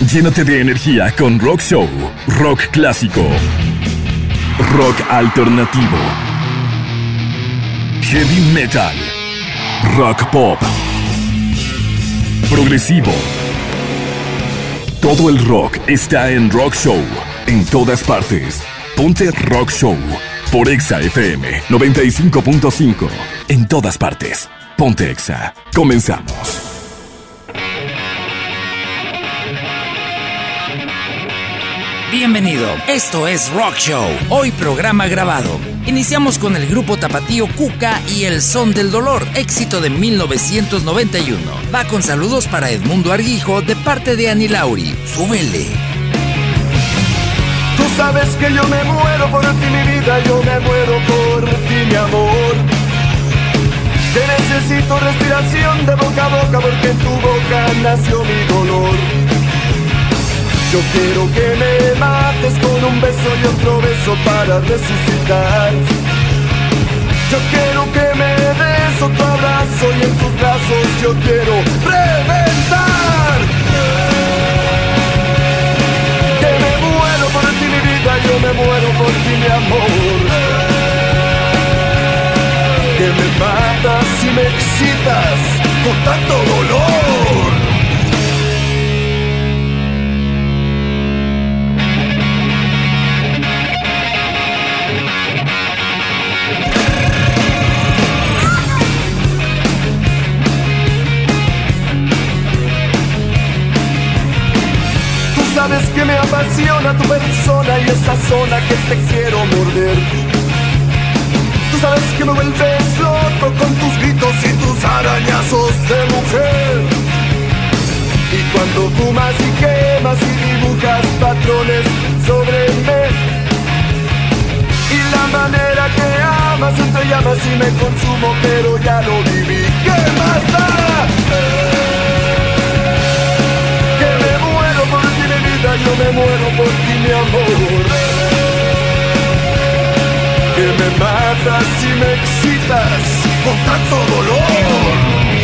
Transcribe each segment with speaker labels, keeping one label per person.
Speaker 1: Llénate de energía con Rock Show, rock clásico, rock alternativo, heavy metal, rock pop, progresivo. Todo el rock está en Rock Show, en todas partes. Ponte Rock Show por Exa FM 95.5. En todas partes. Ponte Exa. Comenzamos.
Speaker 2: Bienvenido, esto es Rock Show, hoy programa grabado. Iniciamos con el grupo tapatío Cuca y El Son del Dolor, éxito de 1991. Va con saludos para Edmundo Arguijo de parte de Ani Lauri. ¡Súbele!
Speaker 3: Tú sabes que yo me muero por ti, mi vida, yo me muero por ti, mi amor. Te necesito respiración de boca a boca porque en tu boca nació mi dolor. Yo quiero que me mates con un beso y otro beso para resucitar. Yo quiero que me des otro abrazo y en tus brazos yo quiero reventar. Que me muero por ti, mi vida, yo me muero por ti, mi amor. Que me matas y me excitas con tanto dolor. Sabes que me apasiona tu persona y esa zona que te quiero morder. Tú sabes que me vuelves loco con tus gritos y tus arañazos de mujer. Y cuando fumas y quemas y dibujas patrones sobre mí. Y la manera que amas entre llamas y me consumo, pero ya lo viví. ¿Qué más da? Yo me muero por ti, mi amor. Que me matas y me excitas con tanto dolor.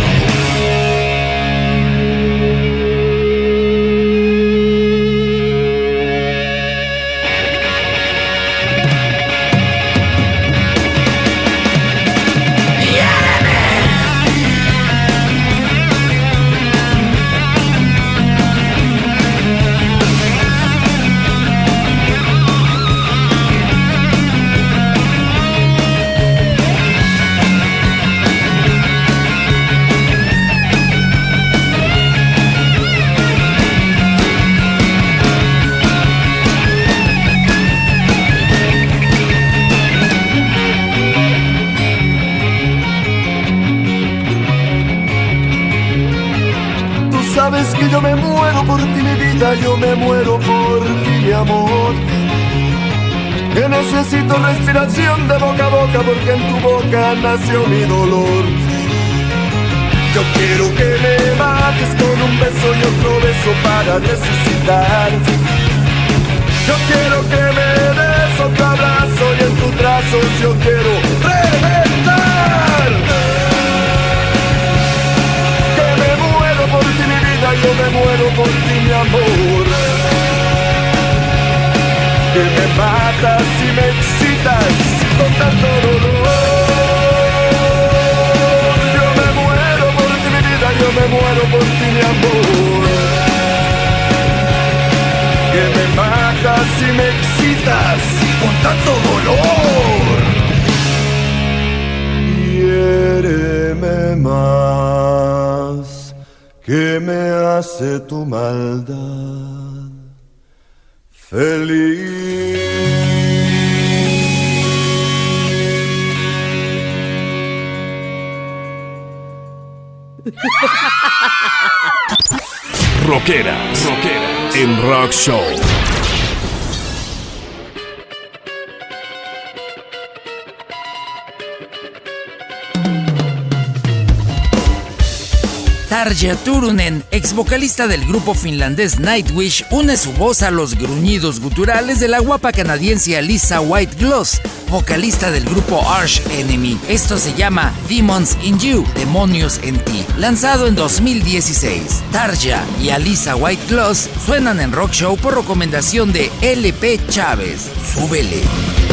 Speaker 3: Sabes que yo me muero por ti, mi vida, yo me muero por ti, mi amor. Que necesito respiración de boca a boca porque en tu boca nació mi dolor. Yo quiero que me mates con un beso y otro beso para resucitar. Yo quiero que me des otro abrazo y en tus brazos yo quiero reventar. Por ti, mi vida, yo me muero por ti, mi amor. Que me matas y me excitas con tanto dolor. Yo me muero por ti, mi vida, yo me muero por ti, mi amor. Que me matas y me excitas con tanto dolor. Hiéreme más, que me hace tu maldad feliz.
Speaker 1: Rockeras en Rock Show.
Speaker 2: Tarja Turunen, ex vocalista del grupo finlandés Nightwish, une su voz a los gruñidos guturales de la guapa canadiense Alissa White-Gloss, vocalista del grupo Arch Enemy. Esto se llama Demons in You, Demonios en Ti, lanzado en 2016. Tarja y Alissa White-Gloss suenan en Rock Show por recomendación de LP Chávez. Súbele.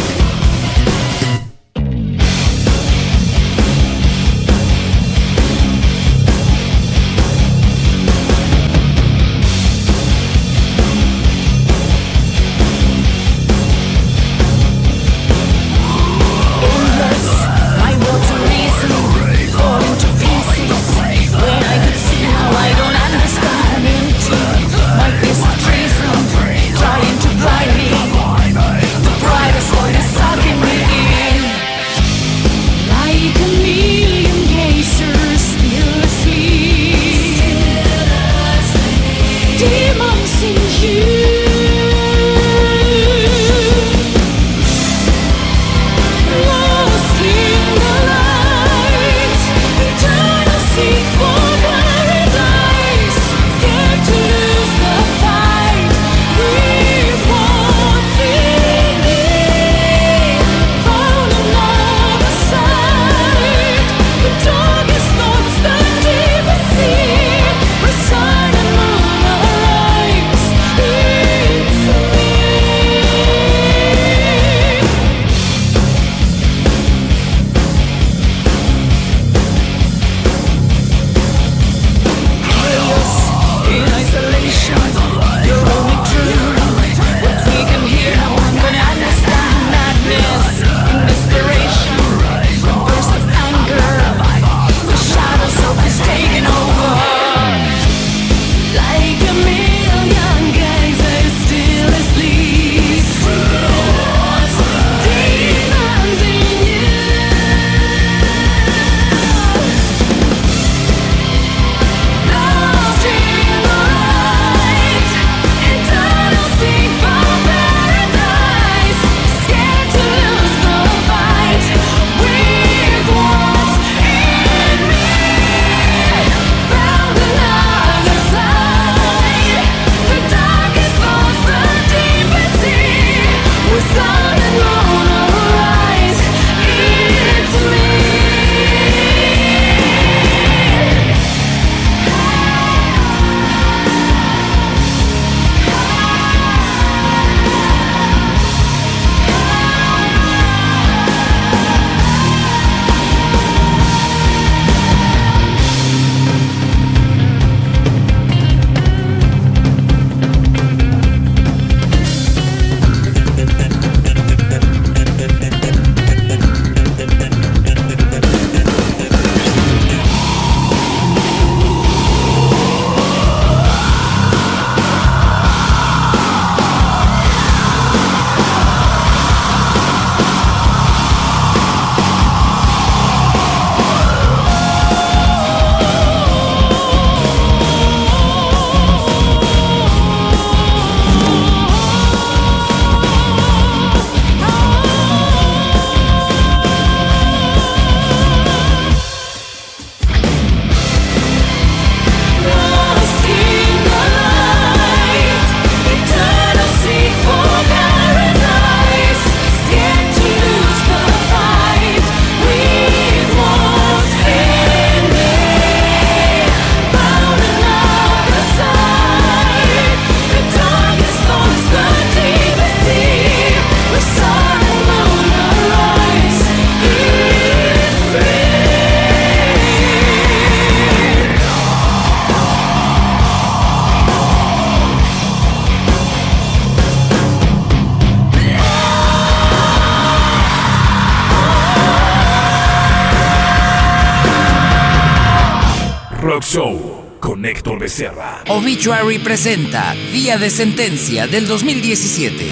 Speaker 1: Rock Show con Héctor Becerra.
Speaker 2: Obituary presenta Día de Sentencia del 2017.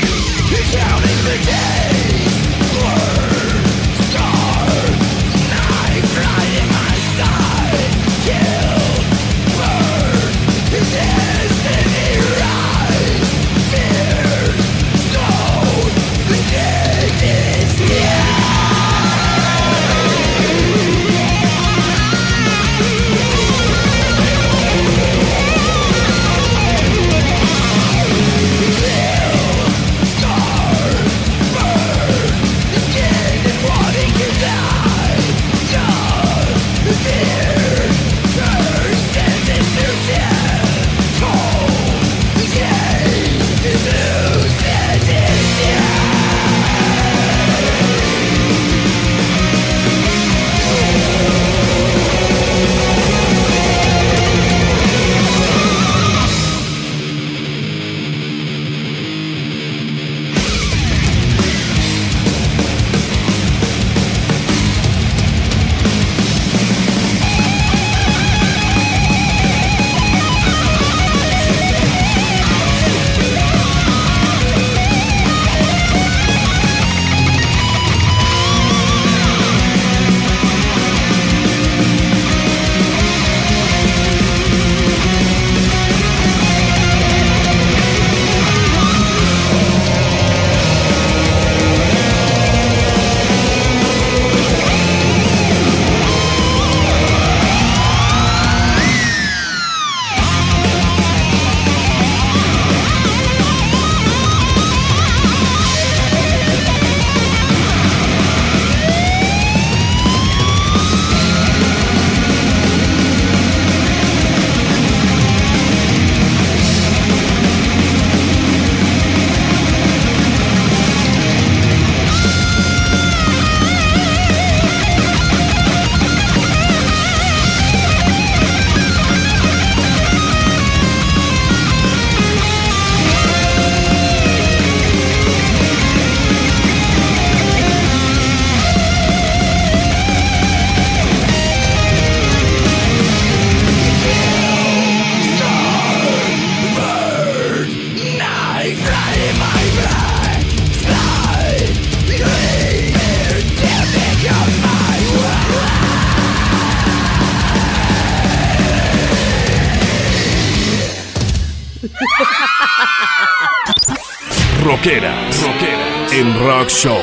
Speaker 1: Rockera en Rock Show.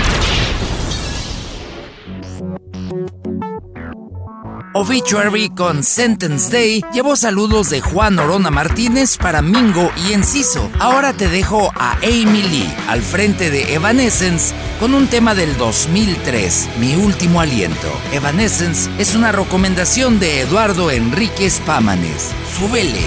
Speaker 2: Obituary con Sentence Day llevó saludos de Juan Orona Martínez para Mingo y Enciso. Ahora te dejo a Amy Lee al frente de Evanescence con un tema del 2003, Mi Último Aliento. Evanescence es una recomendación de Eduardo Enríquez Pámanes. ¡Súbele!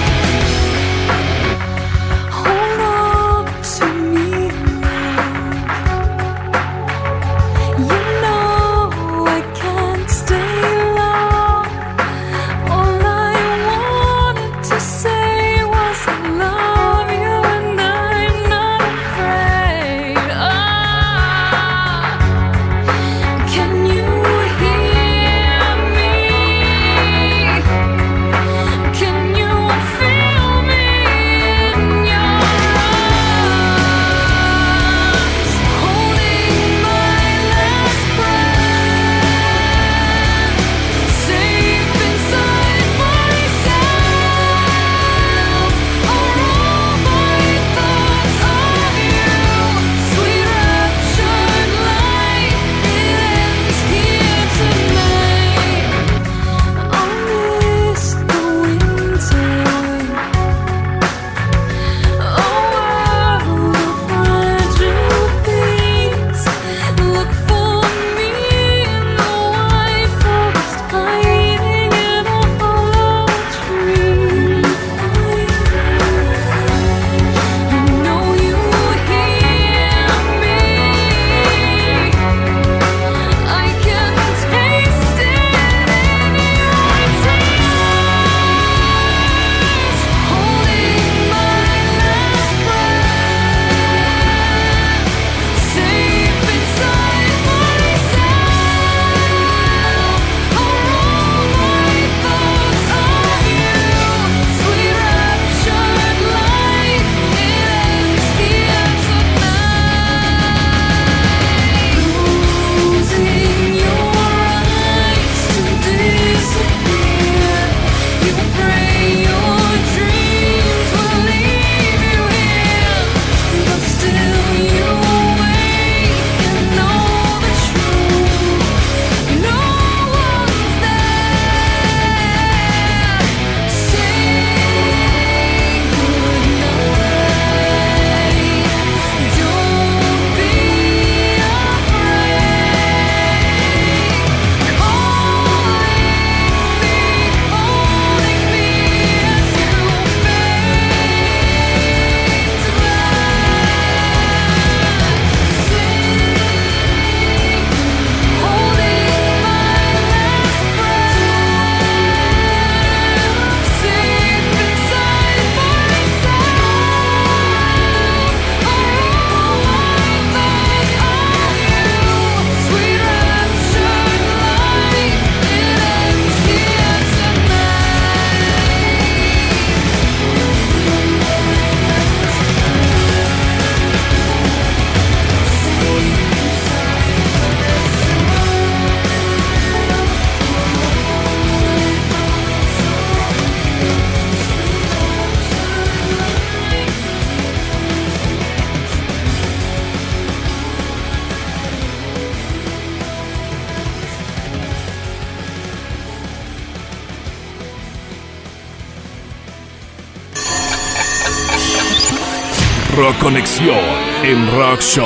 Speaker 1: Rock Conexión en Rock Show.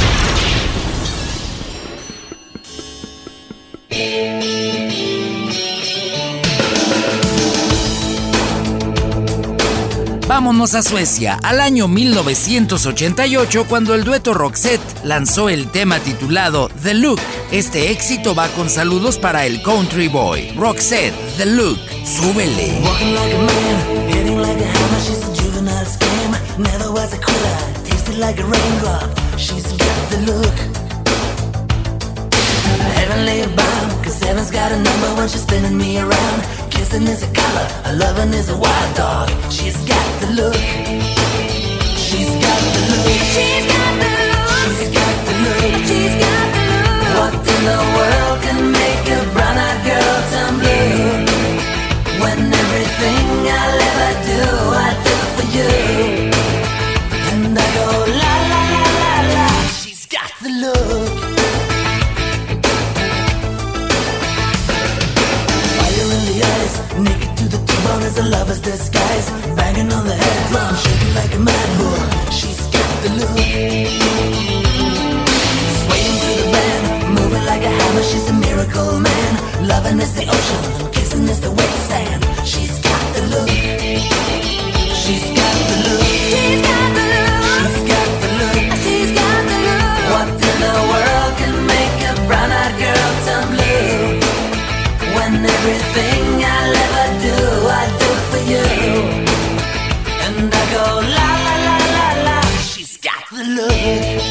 Speaker 2: Vámonos a Suecia, al año 1988, cuando el dueto Roxette lanzó el tema titulado The Look. Este éxito va con saludos para el Country Boy. Roxette, The Look, súbele.
Speaker 4: Walking like a man, hitting like a hammer, she's a juvenile scam. Never was a quitter, tasted like a raindrop. She's got the look. Heavenly bound, cause heaven's got a number when she's spinning me around. Kissing is a color, a loving is a wild dog. She's got the look. She's got the look. She's got the look. She's got the look. She's got the look. What in the world can make a brown-eyed girl turn blue? When everything I'll ever do, I do for you. She's got the look. She's got the look. She's got the look. She's got the look. What in the world can make a brown-eyed girl turn blue? When everything I'll ever do, I do for you. And I go la la la la la. She's got the look.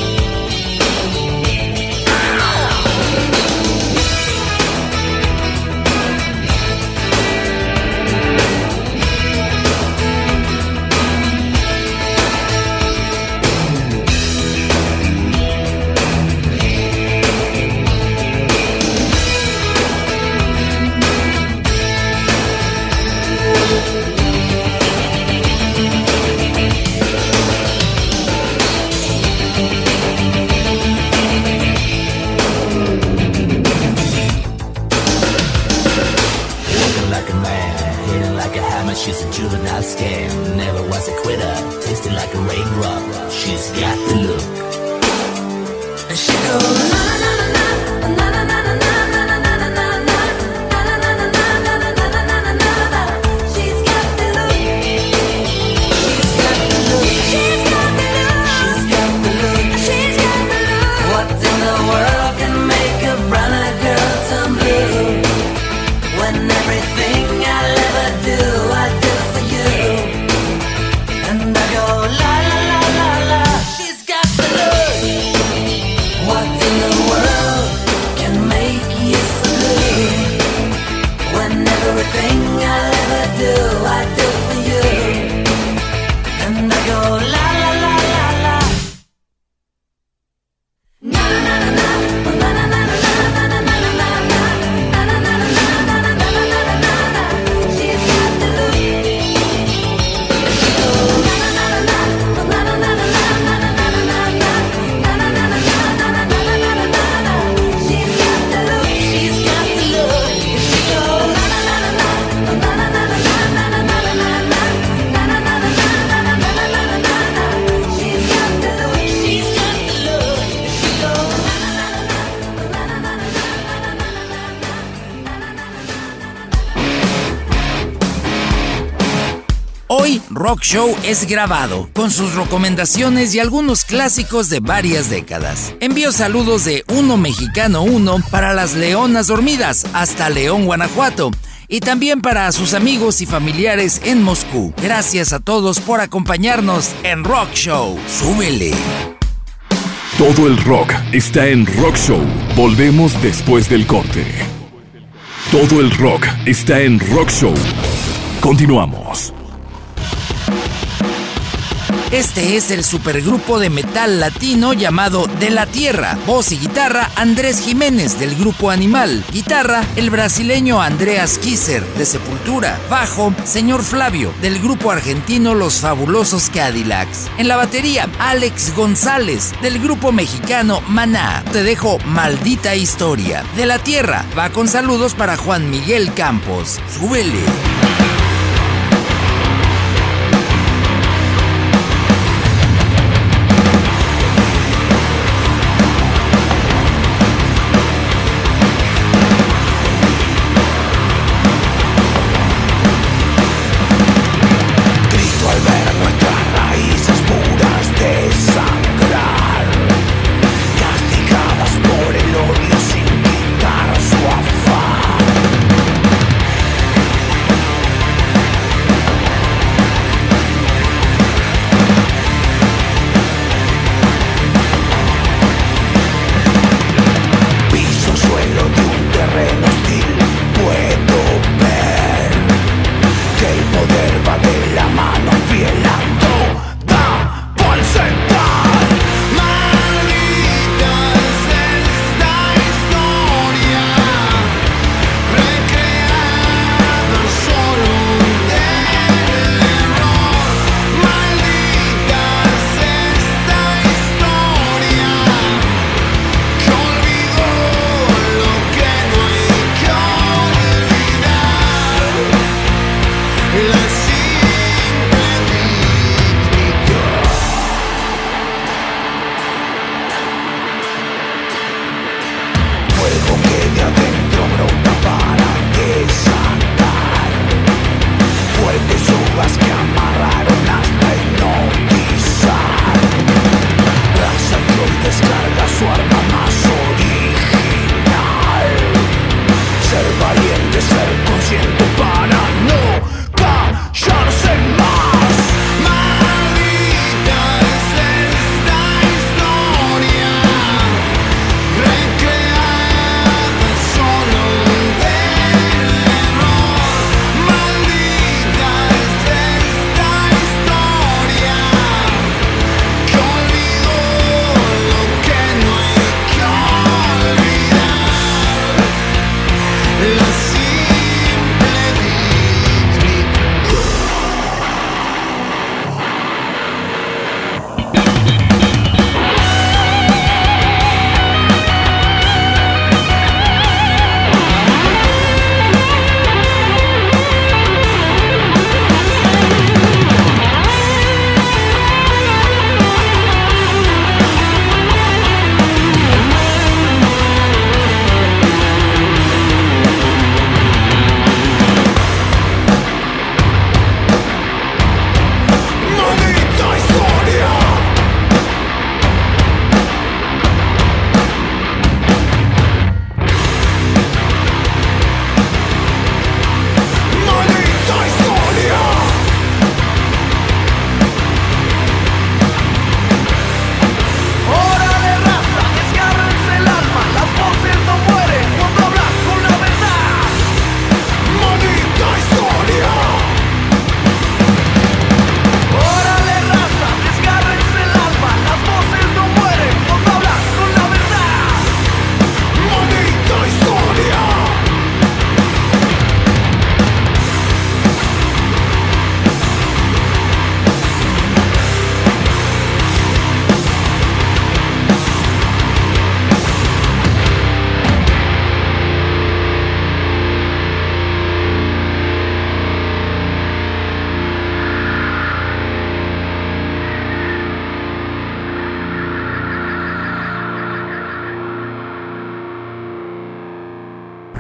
Speaker 4: She's a juvenile scam, never was a quitter, tasting like a raindrop. She's got the look. And she goes na na na na na na na na na na na na na. She's got the look. She's got the look. She's got the look. She's got the look. She's got the look. What in the world can make a brown-eyed girl turn blue? When everything I'll ever do, I do for you. And I go la la la la la. She's got the look. What in the world can make you so blue? When everything I'll ever do, I do for you. And I go la la la la la. Na na na na na na na na na na na na na.
Speaker 2: Hoy Rock Show es grabado, con sus recomendaciones y algunos clásicos de varias décadas. Envío saludos de Uno Mexicano 1 para las Leonas Dormidas, hasta León, Guanajuato, y también para sus amigos y familiares en Moscú. Gracias a todos por acompañarnos en Rock Show. ¡Súbele!
Speaker 1: Todo el rock está en Rock Show. Volvemos después del corte. Todo el rock está en Rock Show. Continuamos.
Speaker 2: Este es el supergrupo de metal latino llamado De la Tierra. Voz y guitarra, Andrés Jiménez, del grupo Animal. Guitarra, el brasileño Andreas Kisser, de Sepultura. Bajo, Señor Flavio, del grupo argentino Los Fabulosos Cadillacs. En la batería, Alex González, del grupo mexicano Maná. Te dejo Maldita Historia. De la Tierra va con saludos para Juan Miguel Campos. ¡Súbele!
Speaker 4: Sin quitar su afán.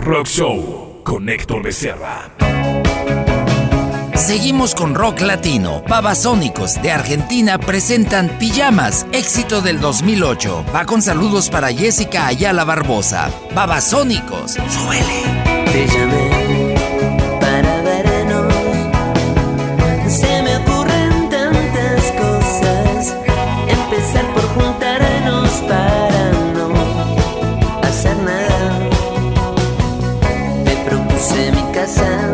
Speaker 1: Rock Show con Héctor Becerra.
Speaker 2: Seguimos con rock latino. Babasónicos de Argentina presentan Pijamas, éxito del 2008. Va con saludos para Jessica Ayala Barbosa. Babasónicos, súbele.
Speaker 5: Te llamé para vernos. Se me ocurren tantas cosas. Empezar por juntarnos para no hacer nada. Te propuse mi casa.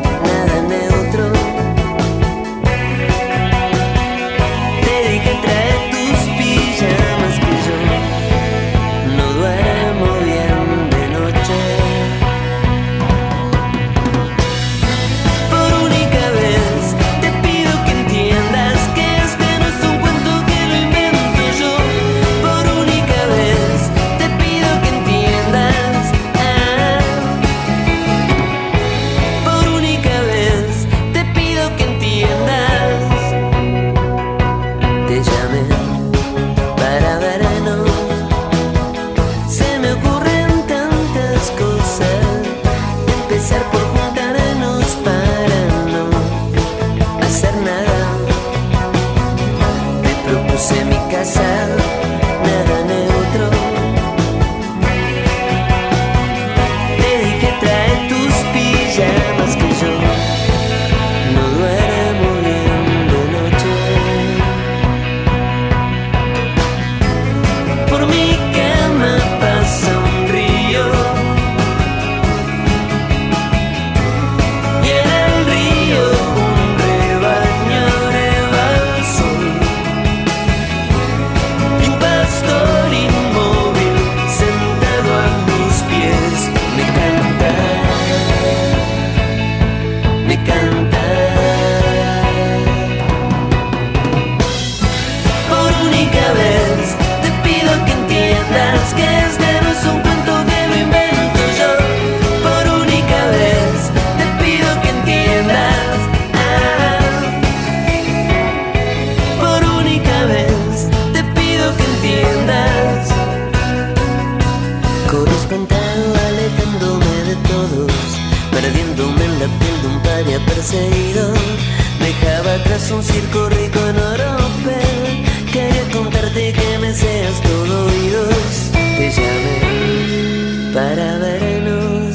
Speaker 6: Perseguido, dejaba atrás un circo rico en Oropel. Quería contarte que me seas todo oídos. Te llamé para vernos.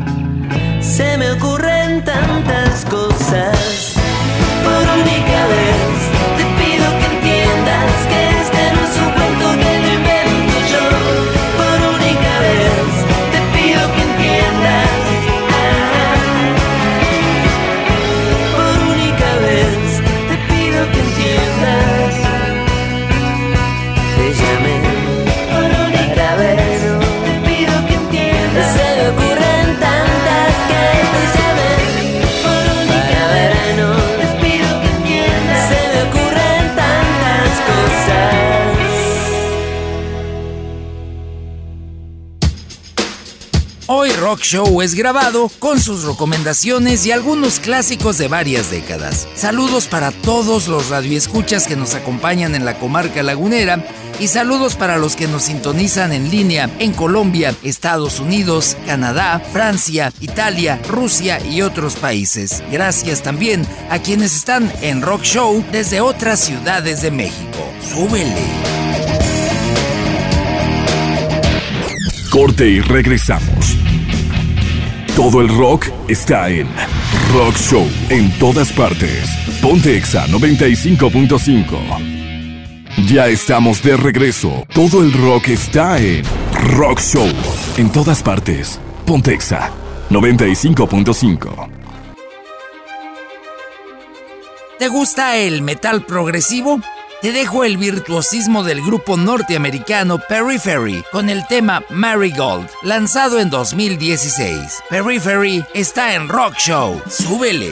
Speaker 6: Se me ocurren tantas cosas. Por única vez te pido que entiendas que este no es un cuento que lo invento yo. Por única vez te pido que entiendas.
Speaker 2: Hoy Rock Show es grabado con sus recomendaciones y algunos clásicos de varias décadas. Saludos para todos los radioescuchas que nos acompañan en la comarca lagunera y saludos para los que nos sintonizan en línea en Colombia, Estados Unidos, Canadá, Francia, Italia, Rusia y otros países. Gracias también a quienes están en Rock Show desde otras ciudades de México. ¡Súbele!
Speaker 1: Corte y regresamos. Todo el rock está en Rock Show en todas partes. Ponte Exa 95.5. Ya estamos de regreso. Todo el rock está en Rock Show en todas partes. Ponte Exa 95.5.
Speaker 2: ¿Te gusta el metal progresivo? Te dejo el virtuosismo del grupo norteamericano Periphery con el tema Marigold, lanzado en 2016. Periphery está en Rock Show. ¡Súbele!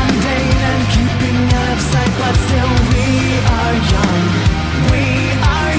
Speaker 7: Mundane and keeping out of sight, but still we are young. We are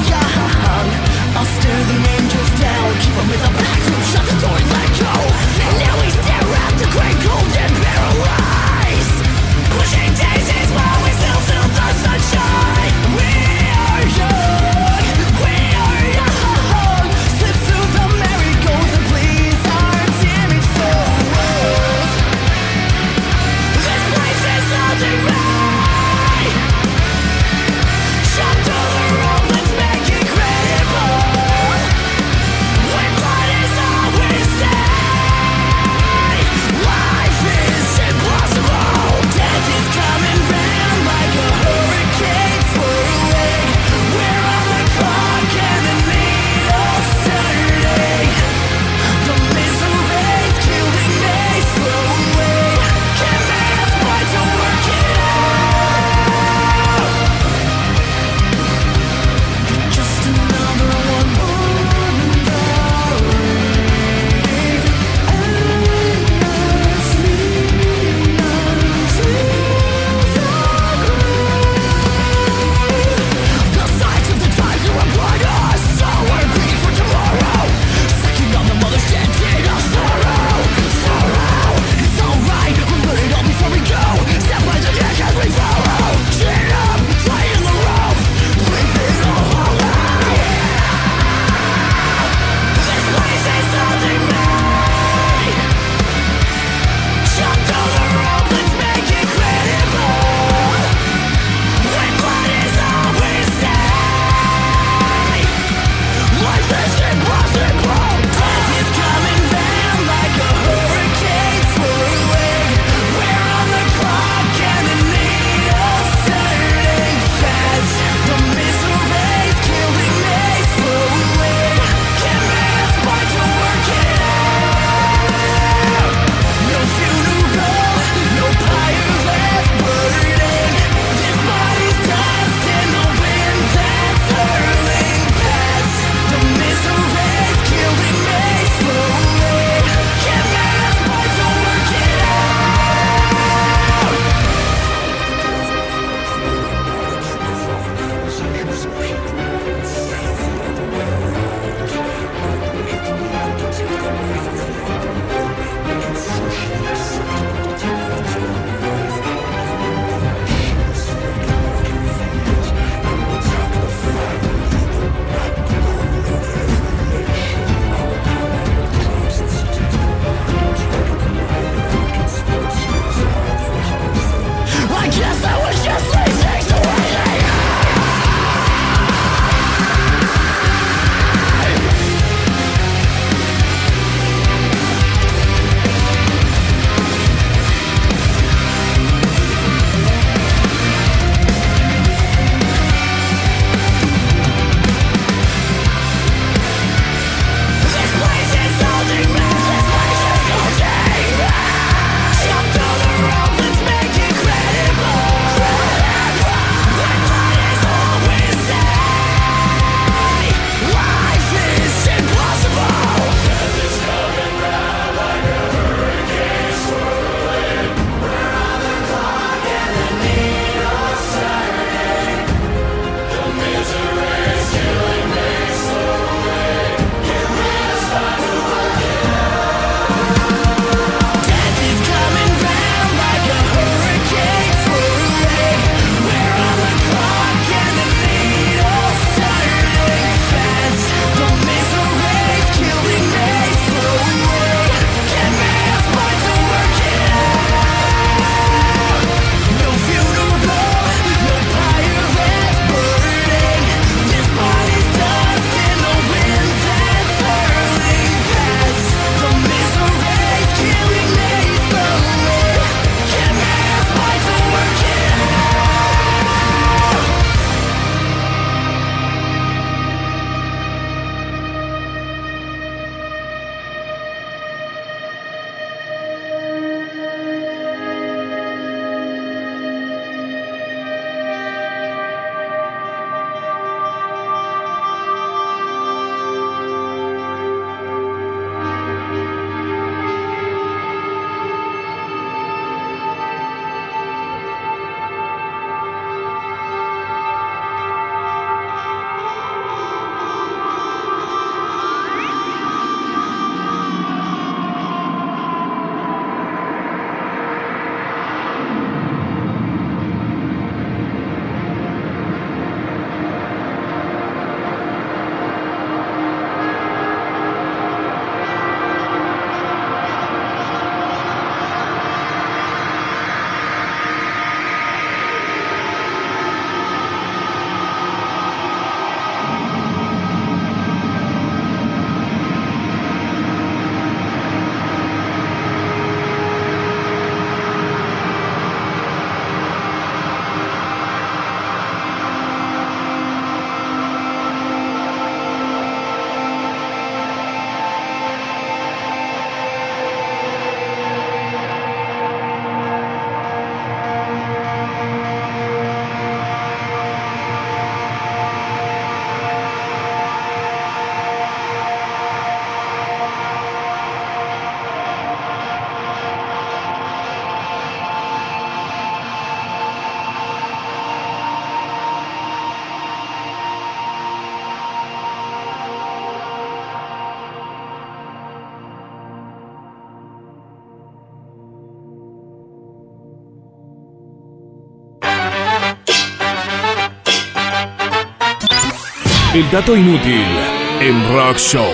Speaker 1: El dato inútil en Rock Show.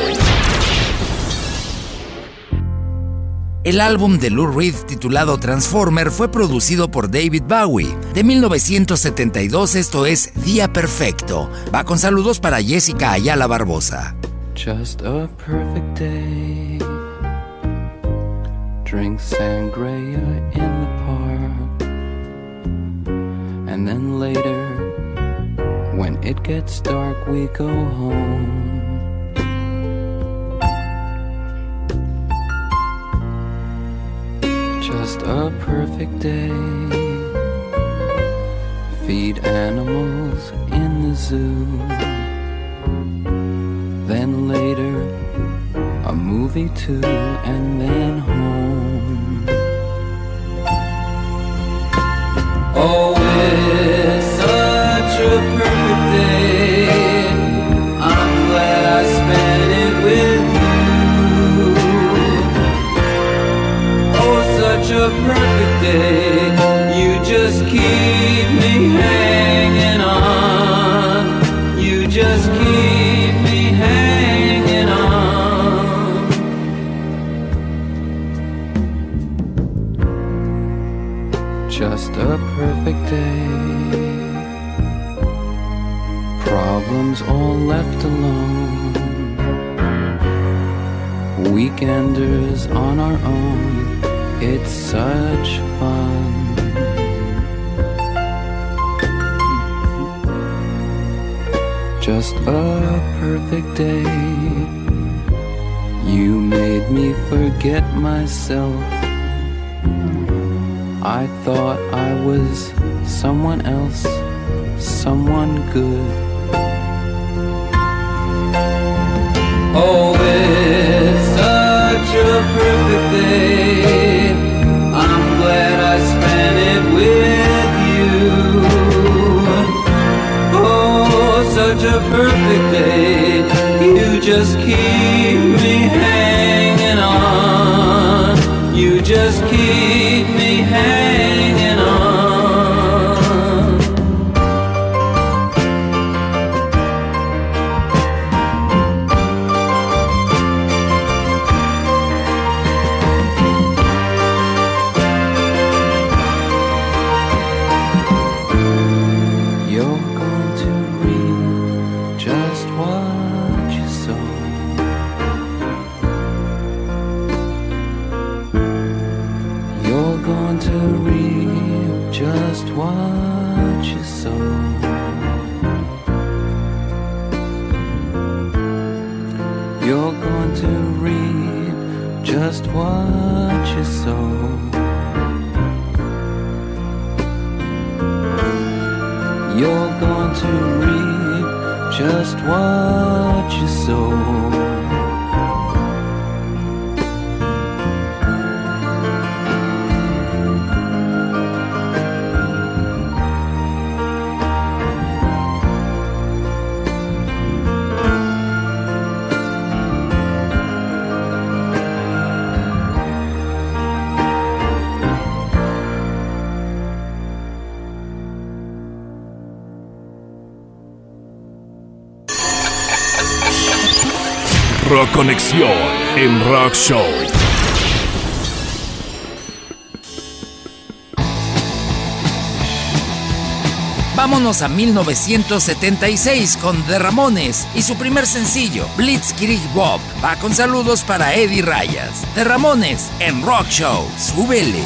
Speaker 2: El álbum de Lou Reed titulado Transformer fue producido por David Bowie. De 1972, esto es Día Perfecto. Va con saludos para Jessica Ayala Barbosa.
Speaker 7: Just a perfect day. Drink sangria in the park. And then later, when it gets dark, we go home. Just a perfect day. Feed animals in the zoo. Then later, a movie too, and then home. Oh, it's such a perfect day. I'm glad I spent it with you. Oh, such a perfect day. You just keep me hanging on. You just keep me hanging on. Just a perfect day. Problems all left alone. Weekenders on our own. It's such fun. Just a perfect day. You made me forget myself. I thought I was someone else, someone good. Oh, it's such a perfect day. I'm glad I spent it with you. Oh, such a perfect day. You just keep me hanging on. You just keep me hanging on. What you sow. You're going to reap just what you sow. You're going to reap just what you sow.
Speaker 1: Rock Conexión en Rock Show.
Speaker 2: Vámonos a 1976 con The Ramones y su primer sencillo, Blitzkrieg Bob. Va con saludos para Eddie Rayas. The Ramones en Rock Show. ¡Súbele!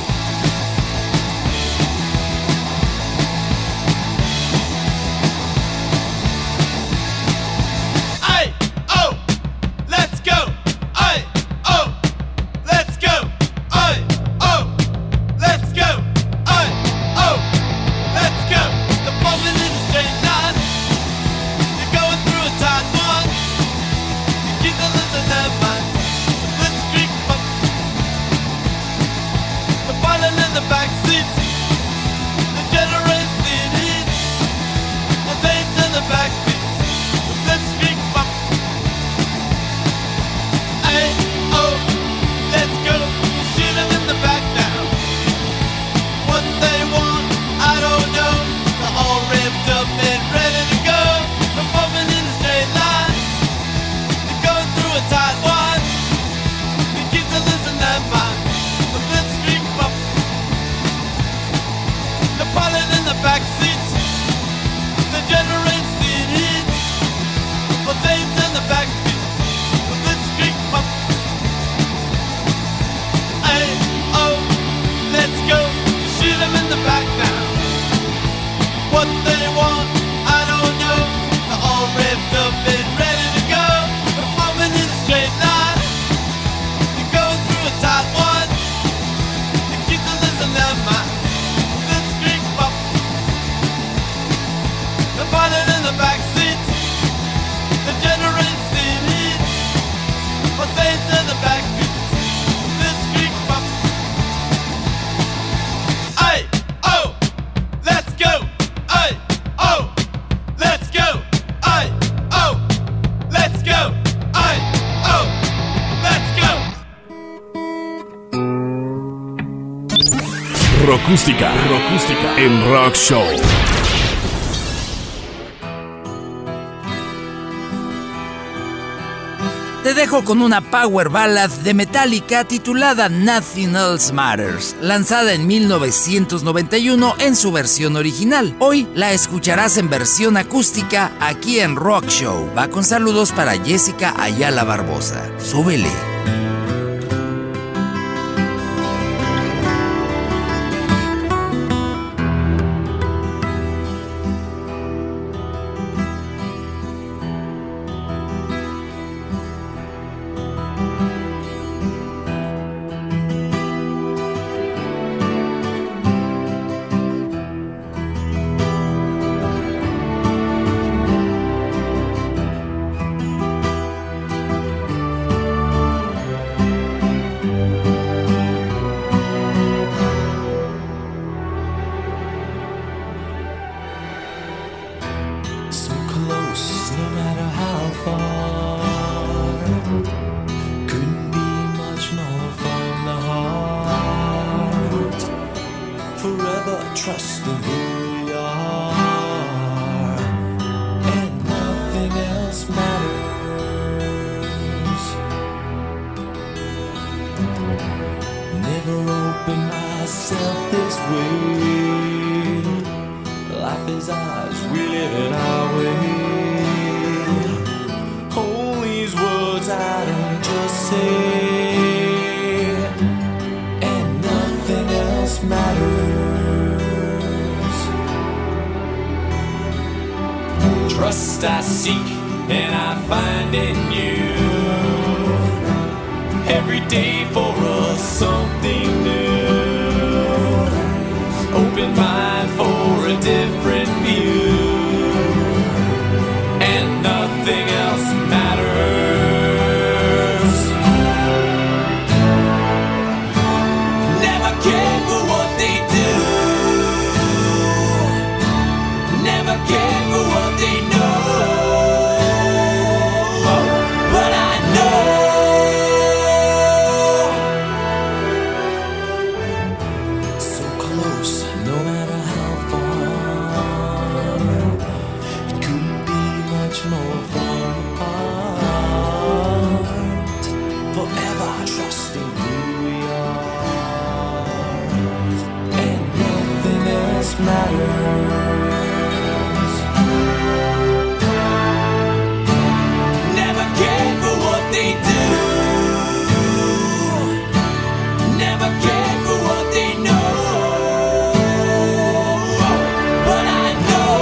Speaker 8: The
Speaker 1: Rocústica en Rock Show.
Speaker 2: Te dejo con una power ballad de Metallica titulada Nothing Else Matters, lanzada en 1991 en su versión original. Hoy la escucharás en versión acústica aquí en Rock Show. Va con saludos para Jessica Ayala Barbosa. Súbele.
Speaker 8: Trust I seek and I find in you. Every day for us something new. Open mind for a different view. And nothing else matters. Never care for what they do. Never care for what they know. But I know so close, no matter how far. It couldn't be much more from apart. Forever trusting who we are. And nothing else matters. Never cared for what they do. Never cared for what they know. But I know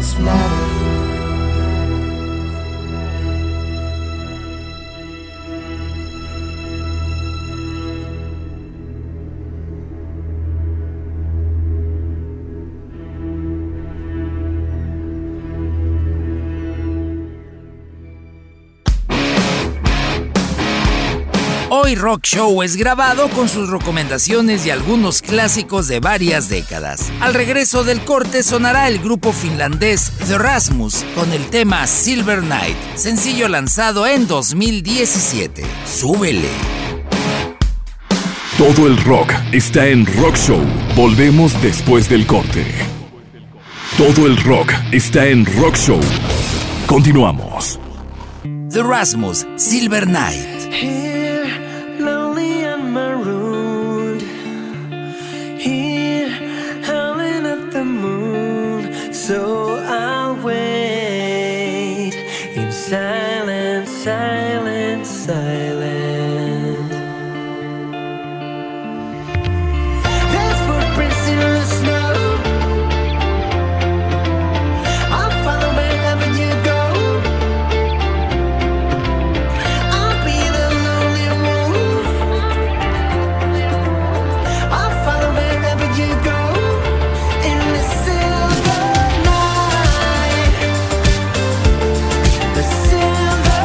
Speaker 4: else matters.
Speaker 2: Hoy Rock Show es grabado con sus recomendaciones y algunos clásicos de varias décadas. Al regreso del corte sonará el grupo finlandés The Rasmus con el tema Silver Night, sencillo lanzado en 2017. ¡Súbele!
Speaker 1: Todo el rock está en Rock Show. Volvemos después del corte. Todo el rock está en Rock Show. Continuamos.
Speaker 2: The Rasmus, Silver Night.
Speaker 6: So I'll wait in silence, silence, silence. There's footprints in the snow. I'll follow wherever you go. I'll be the lonely wolf. I'll follow wherever you go. In the silver night, the silver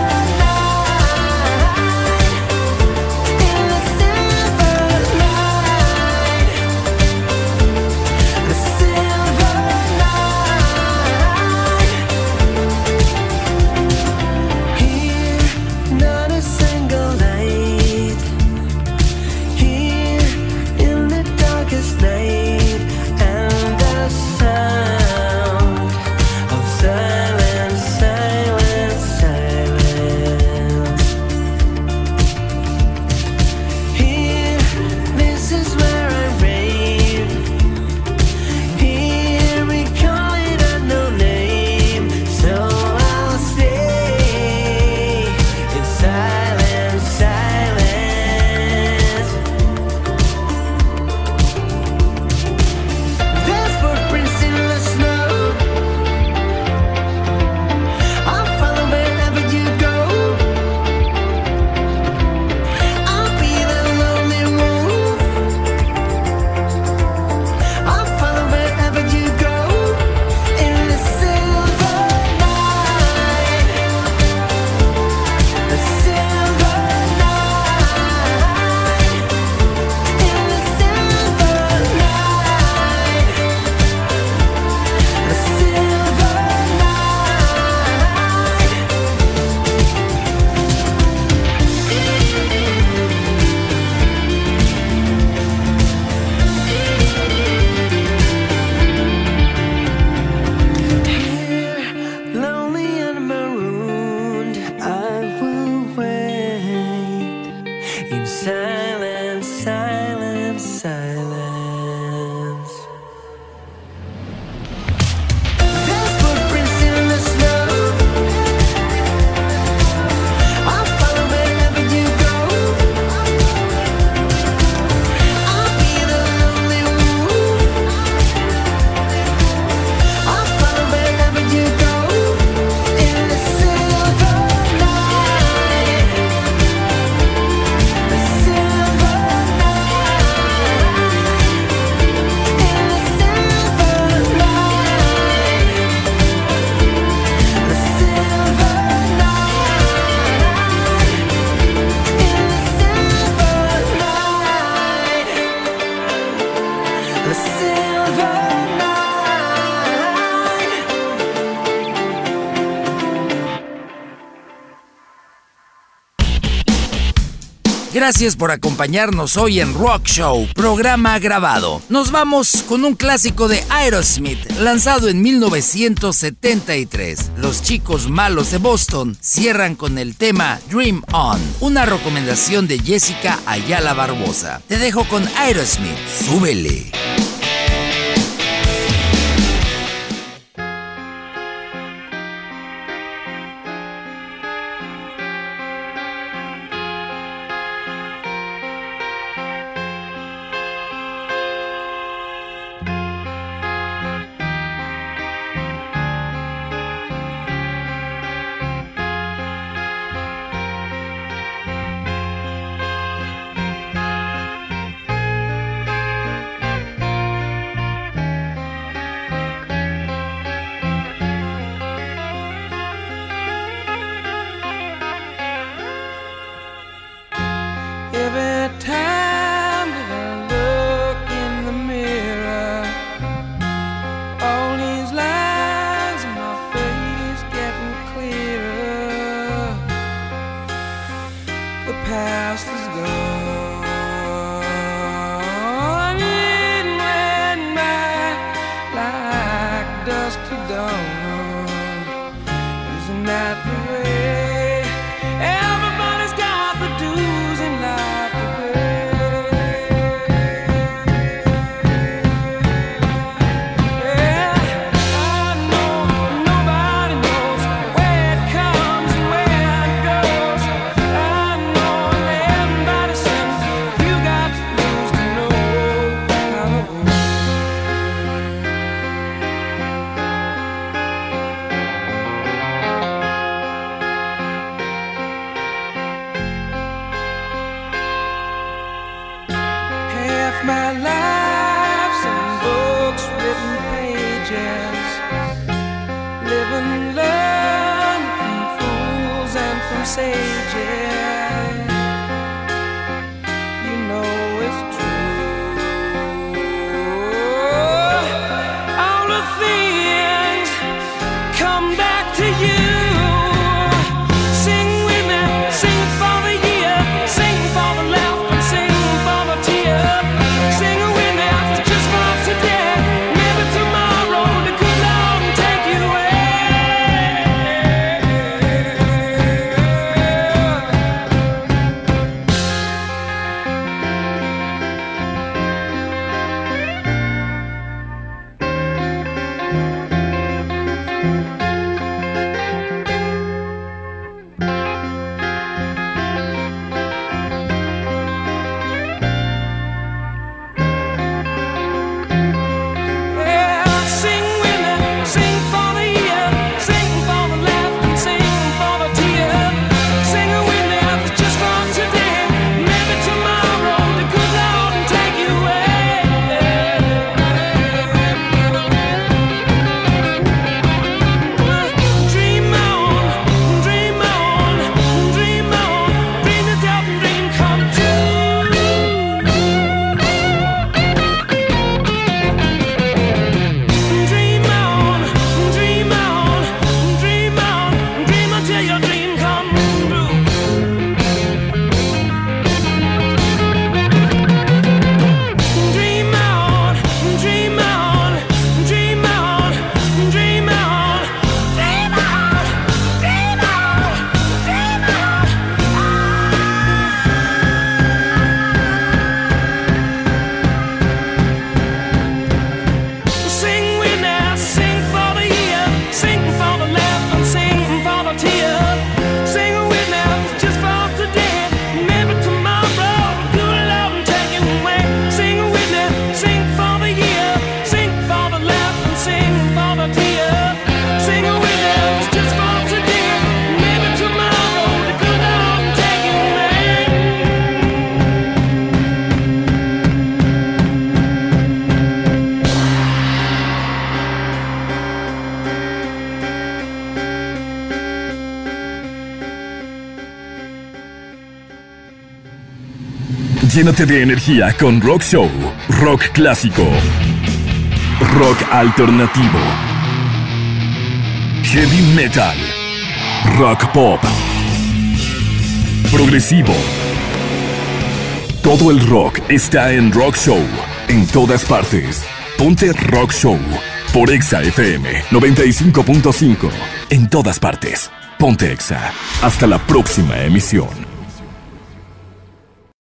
Speaker 2: Gracias por acompañarnos hoy en Rock Show, programa grabado. Nos vamos con un clásico de Aerosmith, lanzado en 1973. Los Chicos Malos de Boston cierran con el tema Dream On, una recomendación de Jessica Ayala Barbosa. Te dejo con Aerosmith, súbele.
Speaker 9: dusk to dawn. Isn't that the way? Everybody's got the dues in life to pay. Yeah, I know nobody knows where it comes and where it goes. I know everybody says you got to lose to know how to win. Half my life's in books, written pages. Live and learn from fools and from sages. You know it's true. All the things come back to you. Sing with me, sing for the year, sing for the laugh and sing for the tear. Sing with me just for today, maybe tomorrow the good Lord will take you away. Yeah, sing with me, sing for the year, sing for the laugh and sing for the tear. Sing with me just for today, maybe tomorrow the good Lord will take you away. Dream on, dream on, dream on, dream yourself and dream come true. Dream on, dream on, dream on, dream until your dream come true. Dream on, dream on, dream on, dream on, dream on, dream on, dream on. Sing with me, sing for the year, sing for the laugh and sing for the tear. Sing with me just for today, maybe tomorrow good Lord will take you away. Sing with me, sing for the year, sing for the laugh and sing for the tear. Sing with me just for today, maybe tomorrow the good Lord will take you away.
Speaker 1: Llénate de energía con Rock Show, rock clásico, rock alternativo, heavy metal, rock pop, progresivo. Todo el rock está en Rock Show, en todas partes. Ponte Rock Show por Exa FM 95.5. En todas partes. Ponte Exa. Hasta la próxima emisión.